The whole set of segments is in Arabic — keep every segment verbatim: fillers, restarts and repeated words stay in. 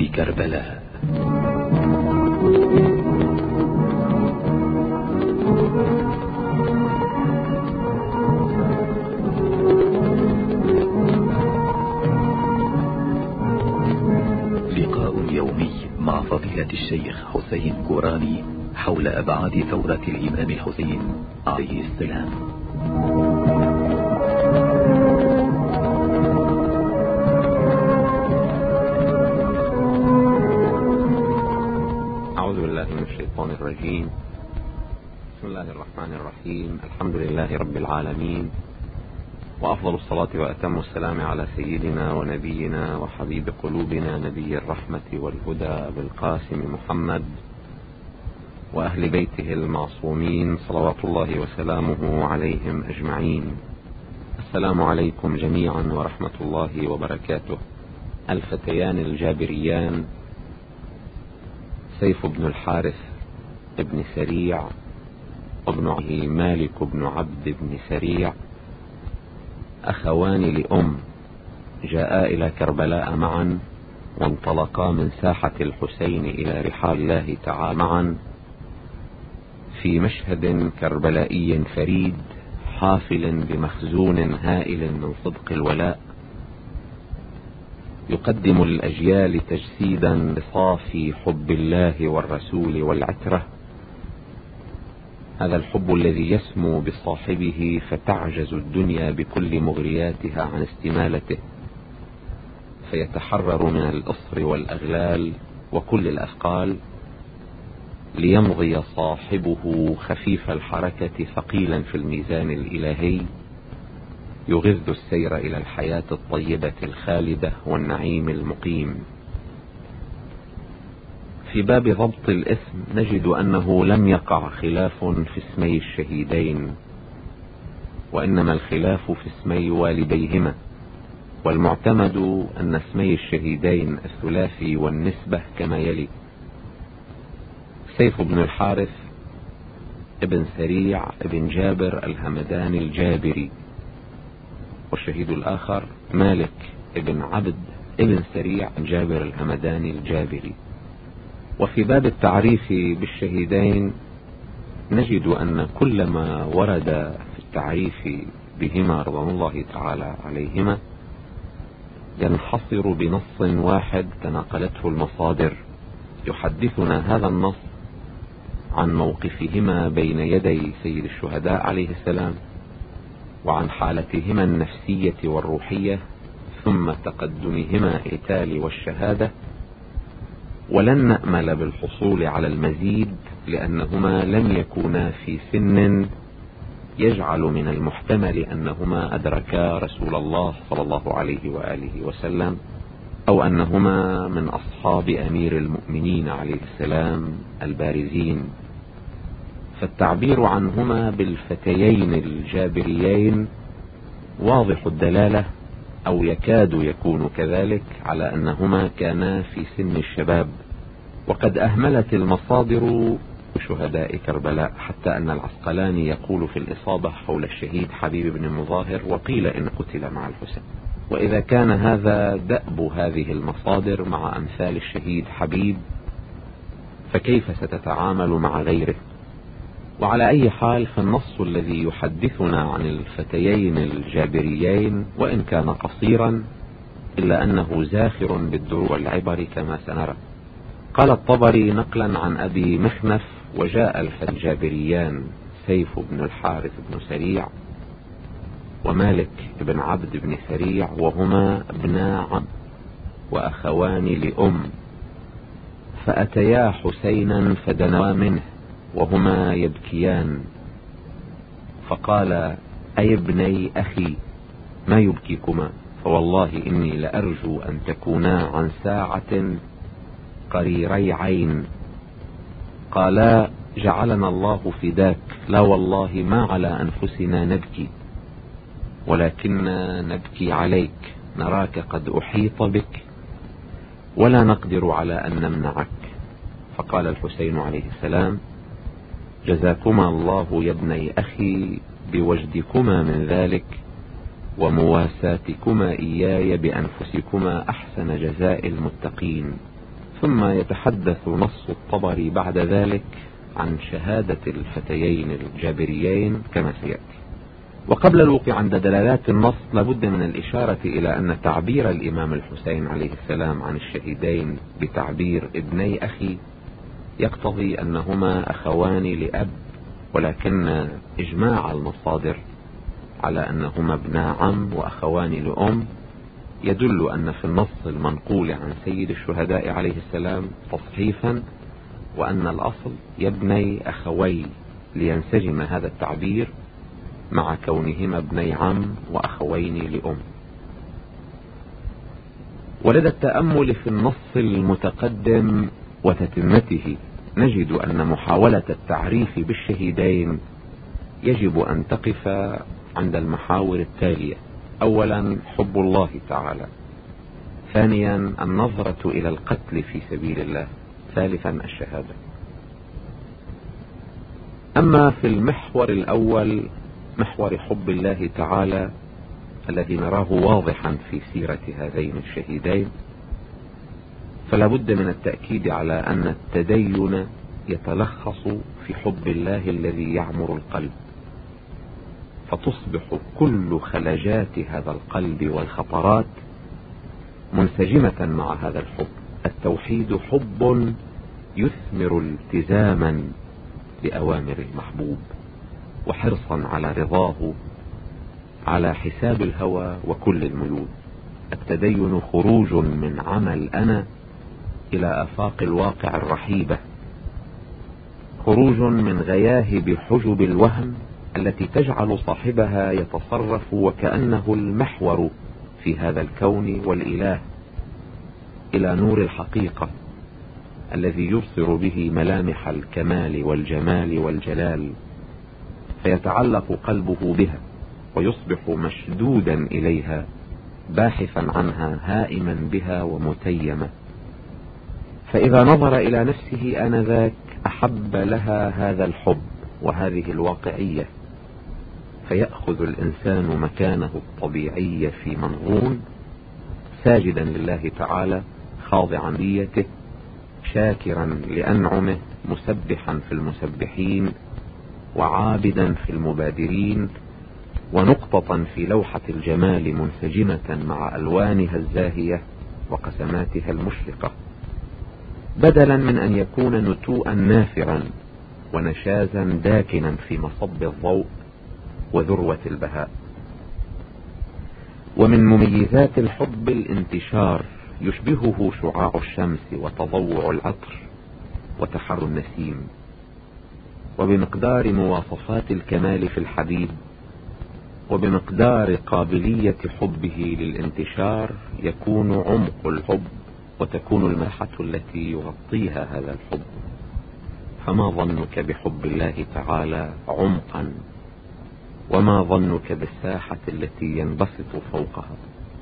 في كربلاء. لقاء يومي مع فضيلة الشيخ حسين كوراني حول أبعاد ثورة الإمام الحسين عليه السلام. أعوذ بالله من الشيطان الرجيم. بسم الله الرحمن الرحيم. الحمد لله رب العالمين، وأفضل الصلاة وأتم السلام على سيدنا ونبينا وحبيب قلوبنا نبي الرحمة والهدى بالقاسم محمد وأهل بيته المعصومين صلوات الله وسلامه عليهم أجمعين. السلام عليكم جميعا ورحمة الله وبركاته. الفتيان الجابريان سيف بن الحارث ابن سريع وابن عمه مالك بن عبد بن سريع، أخوان لأم، جاءا إلى كربلاء معا، وانطلقا من ساحة الحسين إلى رحال الله تعالى معا في مشهد كربلائي فريد حافل بمخزون هائل من صدق الولاء، يقدم الأجيال تجسيدا لصافي حب الله والرسول والعترة، هذا الحب الذي يسمو بصاحبه فتعجز الدنيا بكل مغرياتها عن استمالته، فيتحرر من الأسر والأغلال وكل الأثقال، ليمضي صاحبه خفيف الحركة ثقيلا في الميزان الإلهي، يغذ السير إلى الحياة الطيبة الخالدة والنعيم المقيم. في باب ضبط الاسم نجد أنه لم يقع خلاف في اسمي الشهيدين، وإنما الخلاف في اسمي والديهما، والمعتمد أن اسمي الشهيدين الثلاثي والنسبة كما يلي: سيف بن الحارث ابن سريع ابن جابر الهمداني الجابري، والشهيد الآخر مالك ابن عبد ابن سريع جابر الهمداني الجابري. وفي باب التعريف بالشهيدين نجد أن كل ما ورد في التعريف بهما رضوان الله تعالى عليهما ينحصر بنص واحد تناقلته المصادر، يحدثنا هذا النص عن موقفهما بين يدي سيد الشهداء عليه السلام، وعن حالتهما النفسية والروحية، ثم تقدمهما القتال والشهادة. ولن نأمل بالحصول على المزيد، لأنهما لم يكونا في سن يجعل من المحتمل أنهما أدركا رسول الله صلى الله عليه وآله وسلم، أو أنهما من أصحاب أمير المؤمنين عليه السلام البارزين. فالتعبير عنهما بالفتيين الجابريين واضح الدلالة، أو يكاد يكون كذلك، على أنهما كانا في سن الشباب. وقد أهملت المصادر شهداء كربلاء، حتى أن العسقلاني يقول في الإصابة حول الشهيد حبيب بن مظاهر: وقيل إن قتل مع الحسين. وإذا كان هذا دأب هذه المصادر مع أمثال الشهيد حبيب، فكيف ستتعامل مع غيره؟ وعلى أي حال، فالنص الذي يحدثنا عن الفتيين الجابريين وإن كان قصيرا إلا أنه زاخر بالدروع والعبر كما سنرى. قال الطبري نقلا عن أبي مخنف: وجاء الفتى الجابريان سيف بن الحارث بن سريع ومالك بن عبد بن سريع، وهما ابنا عم وأخوان لأم، فأتيا حسينا فدنوا منه وهما يبكيان، فقال: أي ابني أخي، ما يبكيكما؟ فوالله إني لأرجو أن تكونا عن ساعة قريري عين. قالا: جعلنا الله فداك، لا والله ما على أنفسنا نبكي، ولكننا نبكي عليك، نراك قد أحيط بك ولا نقدر على أن نمنعك. فقال الحسين عليه السلام: جزاكما الله يا ابني أخي بوجدكما من ذلك، ومواساتكما إياي بأنفسكما أحسن جزاء المتقين. ثم يتحدث نص الطبري بعد ذلك عن شهادة الفتيين الجابريين كما سيأتي. وقبل الوقوع عند دلالات النص لابد من الإشارة إلى أن تعبير الإمام الحسين عليه السلام عن الشهيدين بتعبير ابني أخي يقتضي أنهما أخوان لأب، ولكن إجماع المصادر على أنهما ابنا عم وأخوان لأم يدل أن في النص المنقول عن سيد الشهداء عليه السلام تصحيفا، وأن الأصل يبني أخوي، لينسجم هذا التعبير مع كونهما ابني عم وأخوين لأم. ولدى التأمل في النص المتقدم وتتمته نجد أن محاولة التعريف بالشهيدين يجب أن تقف عند المحاور التالية: أولا حب الله تعالى، ثانيا النظرة إلى القتل في سبيل الله، ثالثا الشهادة. أما في المحور الأول محور حب الله تعالى الذي نراه واضحا في سيرة هذين الشهيدين، فلا بد من التأكيد على أن التدين يتلخص في حب الله الذي يعمر القلب، فتصبح كل خلجات هذا القلب والخطرات منسجمة مع هذا الحب. التوحيد حب يثمر التزاما بأوامر المحبوب وحرصا على رضاه على حساب الهوى وكل الميول. التدين خروج من عمل أنا إلى آفاق الواقع الرحيبة، خروج من غياهب حجب الوهم التي تجعل صاحبها يتصرف وكأنه المحور في هذا الكون والإله، إلى نور الحقيقة الذي يبصر به ملامح الكمال والجمال والجلال، فيتعلق قلبه بها ويصبح مشدودا إليها باحثا عنها هائما بها ومتيما. فإذا نظر إلى نفسه آنذاك أحب لها هذا الحب وهذه الواقعية، فيأخذ الإنسان مكانه الطبيعي في منظوم، ساجدا لله تعالى خاضعا ليته، شاكرا لأنعمه، مسبحا في المسبحين، وعابدا في المبادرين، ونقطة في لوحة الجمال منسجمة مع ألوانها الزاهية وقسماتها المشرقة، بدلا من أن يكون نتوءا نافرا ونشازا داكنا في مصب الضوء وذروة البهاء. ومن مميزات الحب الانتشار، يشبهه شعاع الشمس وتضوع العطر وتحر النسيم. وبمقدار مواصفات الكمال في الحبيب وبمقدار قابلية حبه للانتشار يكون عمق الحب وتكون المساحة التي يغطيها هذا الحب. فما ظنك بحب الله تعالى عمقا، وما ظنك بالساحة التي ينبسط فوقها.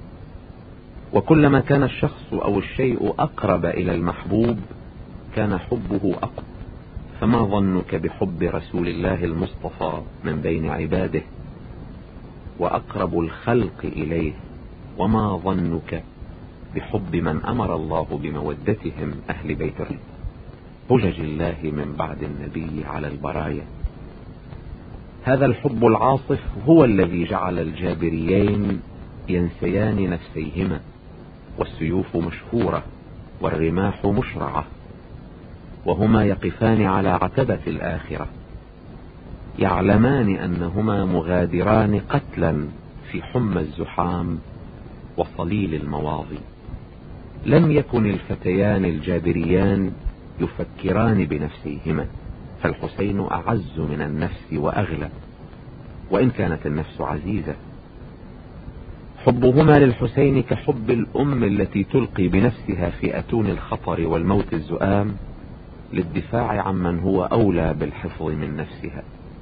وكلما كان الشخص أو الشيء أقرب إلى المحبوب كان حبه أقوى. فما ظنك بحب رسول الله المصطفى من بين عباده وأقرب الخلق إليه، وما ظنك بحب من أمر الله بمودتهم أهل بيته، حجج الله من بعد النبي على البرايا. هذا الحب العاصف هو الذي جعل الجابريين ينسيان نفسيهما، والسيوف مشهورة والرماح مشرعة، وهما يقفان على عتبة الآخرة، يعلمان أنهما مغادران قتلا في حمى الزحام وصليل المواضي. لم يكن الفتيان الجابريان يفكران بنفسيهما، فالحسين أعز من النفس وأغلى، وإن كانت النفس عزيزة. حبهما للحسين كحب الأم التي تلقي بنفسها في أتون الخطر والموت الزؤام للدفاع عمن هو أولى بالحفظ من نفسها.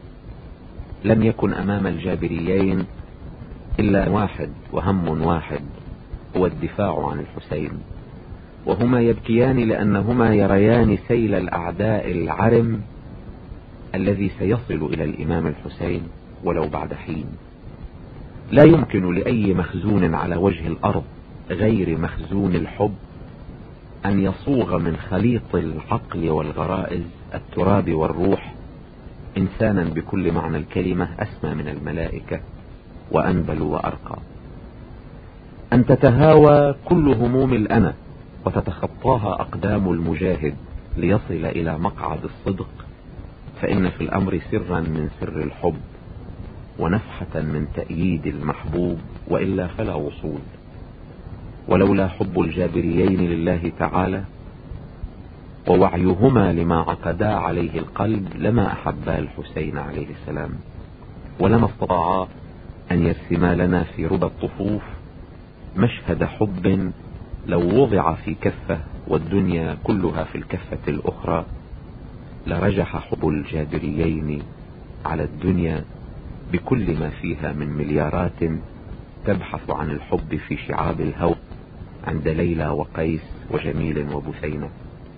لم يكن أمام الجابريين إلا واحد وهم واحد، هو الدفاع عن الحسين، وهما يبكيان لأنهما يريان سيل الأعداء العرم الذي سيصل إلى الإمام الحسين ولو بعد حين. لا يمكن لأي مخزون على وجه الأرض غير مخزون الحب أن يصوغ من خليط العقل والغرائز التراب والروح إنسانا بكل معنى الكلمة أسمى من الملائكة وأنبل وأرقى. أن تتهاوى كل هموم الأنا وتتخطاها أقدام المجاهد ليصل إلى مقعد الصدق، فإن في الأمر سرا من سر الحب ونفحة من تأييد المحبوب، وإلا فلا وصول. ولولا حب الجابريين لله تعالى ووعيهما لما عقدا عليه القلب لما أحبا الحسين عليه السلام، ولما استطاعا أن يرسما لنا في ربى الطفوف مشهد حب لو وضع في كفة والدنيا كلها في الكفة الأخرى لرجح حب الجابريين على الدنيا بكل ما فيها من مليارات تبحث عن الحب في شعاب الهوى عند ليلى وقيس وجميل وبثينة.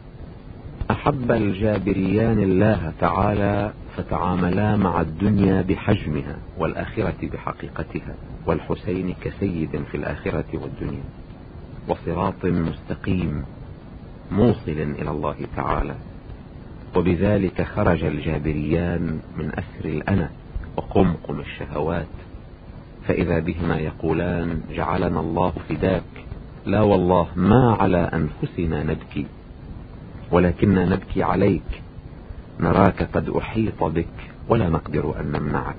أحب الجابريان الله تعالى فتعاملا مع الدنيا بحجمها والآخرة بحقيقتها، والحسين كسيد في الآخرة والدنيا وصراط مستقيم موصل إلى الله تعالى. وبذلك خرج الجابريان من أسر الأنا وقمقم الشهوات، فإذا بهما يقولان جعلنا الله فداك، لا والله ما على أنفسنا نبكي ولكننا نبكي عليك، نراك قد أحيط بك ولا نقدر أن نمنعك.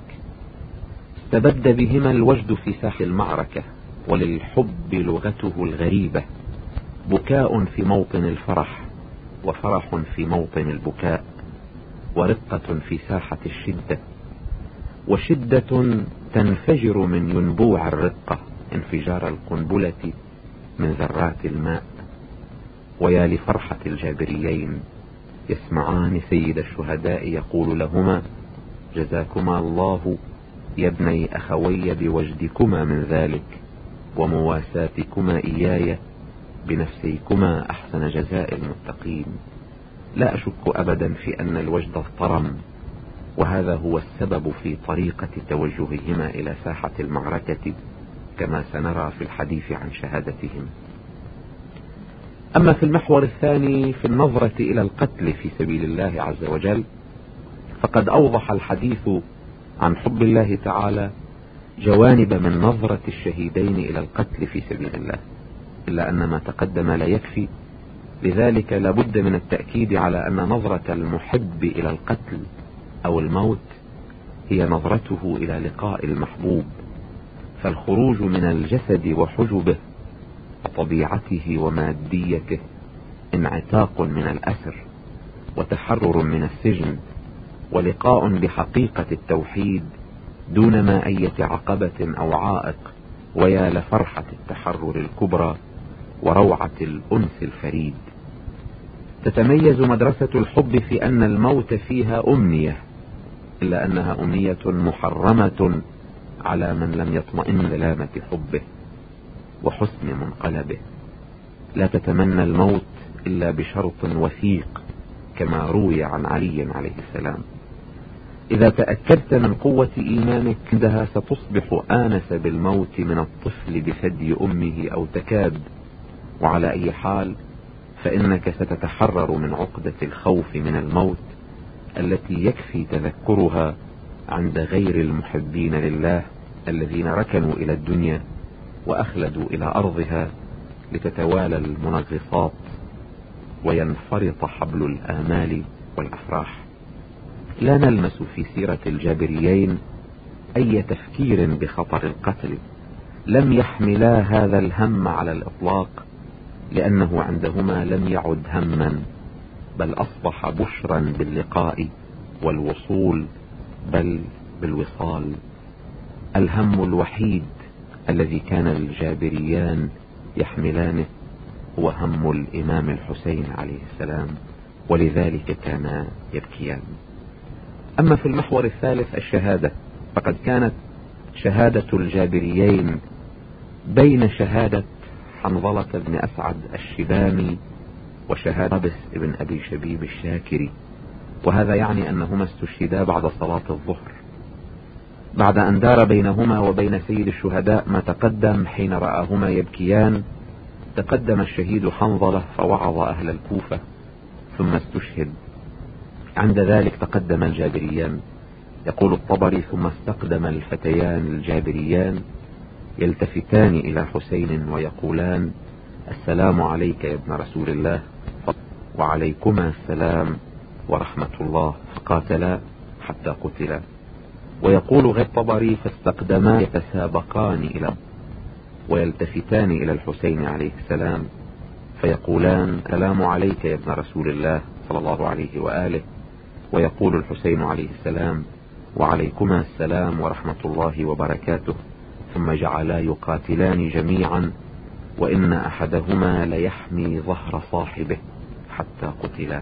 استبد بهما الوجد في ساح المعركة، وللحب لغته الغريبة، بكاء في موطن الفرح وفرح في موطن البكاء، ورقة في ساحة الشدة، وشدة تنفجر من ينبوع الرقة انفجار القنبلة من ذرات الماء. ويا لفرحة الجابريين يسمعان سيد الشهداء يقول لهما جزاكما الله يا ابني أخوي بوجدكما من ذلك ومواساتكما إياي بنفسيكما أحسن جزاء المتقين. لا أشك أبدا في أن الوجد اضطرم، وهذا هو السبب في طريقة توجههما إلى ساحة المعركة كما سنرى في الحديث عن شهادتهم. أما في المحور الثاني في النظرة إلى القتل في سبيل الله عز وجل، فقد أوضح الحديث عن حب الله تعالى جوانب من نظرة الشهيدين إلى القتل في سبيل الله، إلا أن ما تقدم لا يكفي، لذلك لابد من التأكيد على أن نظرة المحب إلى القتل أو الموت هي نظرته إلى لقاء المحبوب، فالخروج من الجسد وحجبه وطبيعته وماديته انعتاق من الأسر وتحرر من السجن ولقاء بحقيقة التوحيد دون ما أية عقبة أو عائق. ويا لفرحة التحرر الكبرى وروعة الأنس الفريد. تتميز مدرسة الحب في أن الموت فيها أمنية، إلا أنها أمنية محرمة على من لم يطمئن للامة حبه وحسن منقلبه. لا تتمنى الموت إلا بشرط وثيق كما روي عن علي عليه السلام. إذا تأكدت من قوة إيمانك عندها ستصبح آنس بالموت من الطفل بثدي أمه أو تكاد. وعلى أي حال فإنك ستتحرر من عقدة الخوف من الموت التي يكفي تذكرها عند غير المحبين لله الذين ركنوا إلى الدنيا وأخلدوا إلى أرضها لتتوالى المنغصات وينفرط حبل الآمال والأفراح. لا نلمس في سيرة الجابريين أي تفكير بخطر القتل، لم يحملا هذا الهم على الإطلاق، لأنه عندهما لم يعد هما بل أصبح بشرا باللقاء والوصول بل بالوصال. الهم الوحيد الذي كان الجابريان يحملانه هو هم الإمام الحسين عليه السلام، ولذلك كانا يبكيان. أما في المحور الثالث الشهادة، فقد كانت شهادة الجابريين بين شهادة حنظلة بن أسعد الشبامي وشهادة قابس بن أبي شبيب الشاكري، وهذا يعني أنهما استشهدا بعد صلاة الظهر، بعد أن دار بينهما وبين سيد الشهداء ما تقدم حين رآهما يبكيان تقدم الشهيد حنظلة فوعظ أهل الكوفة ثم استشهد. عند ذلك تقدم الجابريان. يقول الطبري: ثم استقدم الفتيان الجابريان يلتفتان إلى حسين ويقولان: السلام عليك يا ابن رسول الله. وعليكما السلام ورحمة الله. فقاتلا حتى قتلا. ويقول غير الطبري: فاستقدما يتسابقان إلى ويلتفتان إلى الحسين عليه السلام فيقولان: السلام عليك يا ابن رسول الله صلى الله عليه وآله. ويقول الحسين عليه السلام: وعليكما السلام ورحمة الله وبركاته. ثم جعلا يقاتلان جميعا، وإن أحدهما ليحمي ظهر صاحبه حتى قتلا.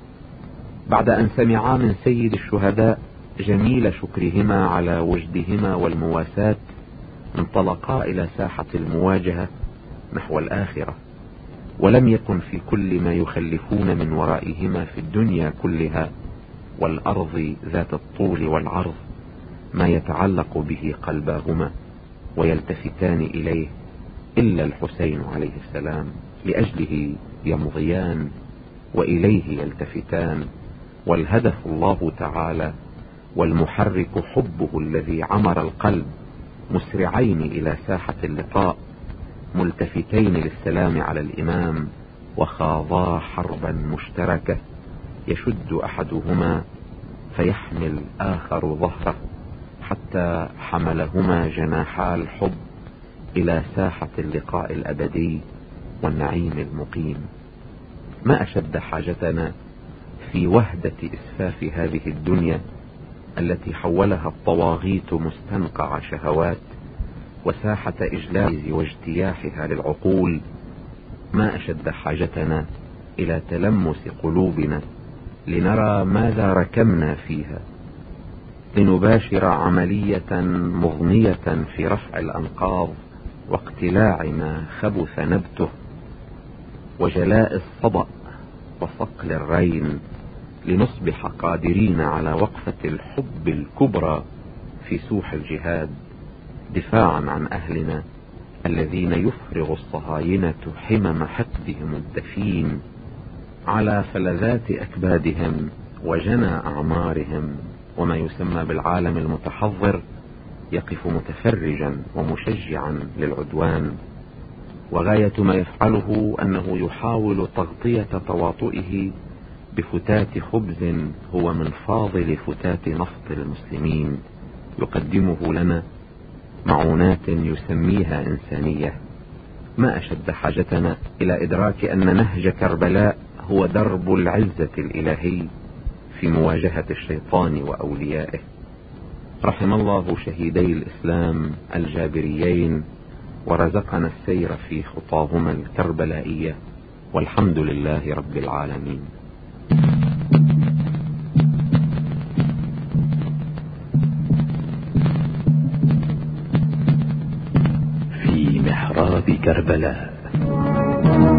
بعد أن سمعا من سيد الشهداء جميل شكرهما على وجدهما والمواساة، انطلقا إلى ساحة المواجهة نحو الآخرة. ولم يكن في كل ما يخلفون من ورائهما في الدنيا كلها والأرض ذات الطول والعرض ما يتعلق به قلباهما ويلتفتان إليه إلا الحسين عليه السلام، لأجله يمضيان وإليه يلتفتان، والهدف الله تعالى، والمحرك حبه الذي عمر القلب، مسرعين إلى ساحة اللقاء ملتفتين للسلام على الإمام، وخاضا حربا مشتركة يشد أحدهما فيحمل آخر ظهره حتى حملهما جناحا الحب إلى ساحة اللقاء الأبدي والنعيم المقيم. ما أشد حاجتنا في وهدة إسفاف هذه الدنيا التي حولها الطواغيت مستنقع شهوات وساحة إجلاز واجتياحها للعقول. ما أشد حاجتنا إلى تلمس قلوبنا لنرى ماذا ركمنا فيها، لنباشر عملية مضنية في رفع الأنقاض واقتلاع ما خبث نبته وجلاء الصدأ وصقل الرين، لنصبح قادرين على وقفة الحب الكبرى في سوح الجهاد دفاعا عن أهلنا الذين يفرغ الصهاينة حمم حقدهم الدفين على فلذات أكبادهم وجنى أعمارهم، وما يسمى بالعالم المتحضر يقف متفرجا ومشجعا للعدوان. وغاية ما يفعله أنه يحاول تغطية تواطئه بفتات خبز هو من فاضل فتات نفط المسلمين، يقدمه لنا معونات يسميها إنسانية. ما أشد حاجتنا إلى إدراك أن نهج كربلاء هو درب العزة الإلهي في مواجهة الشيطان وأوليائه. رحم الله شهيدي الإسلام الجابريين ورزقنا السير في خطاهما الكربلائية، والحمد لله رب العالمين. في محراب كربلاء.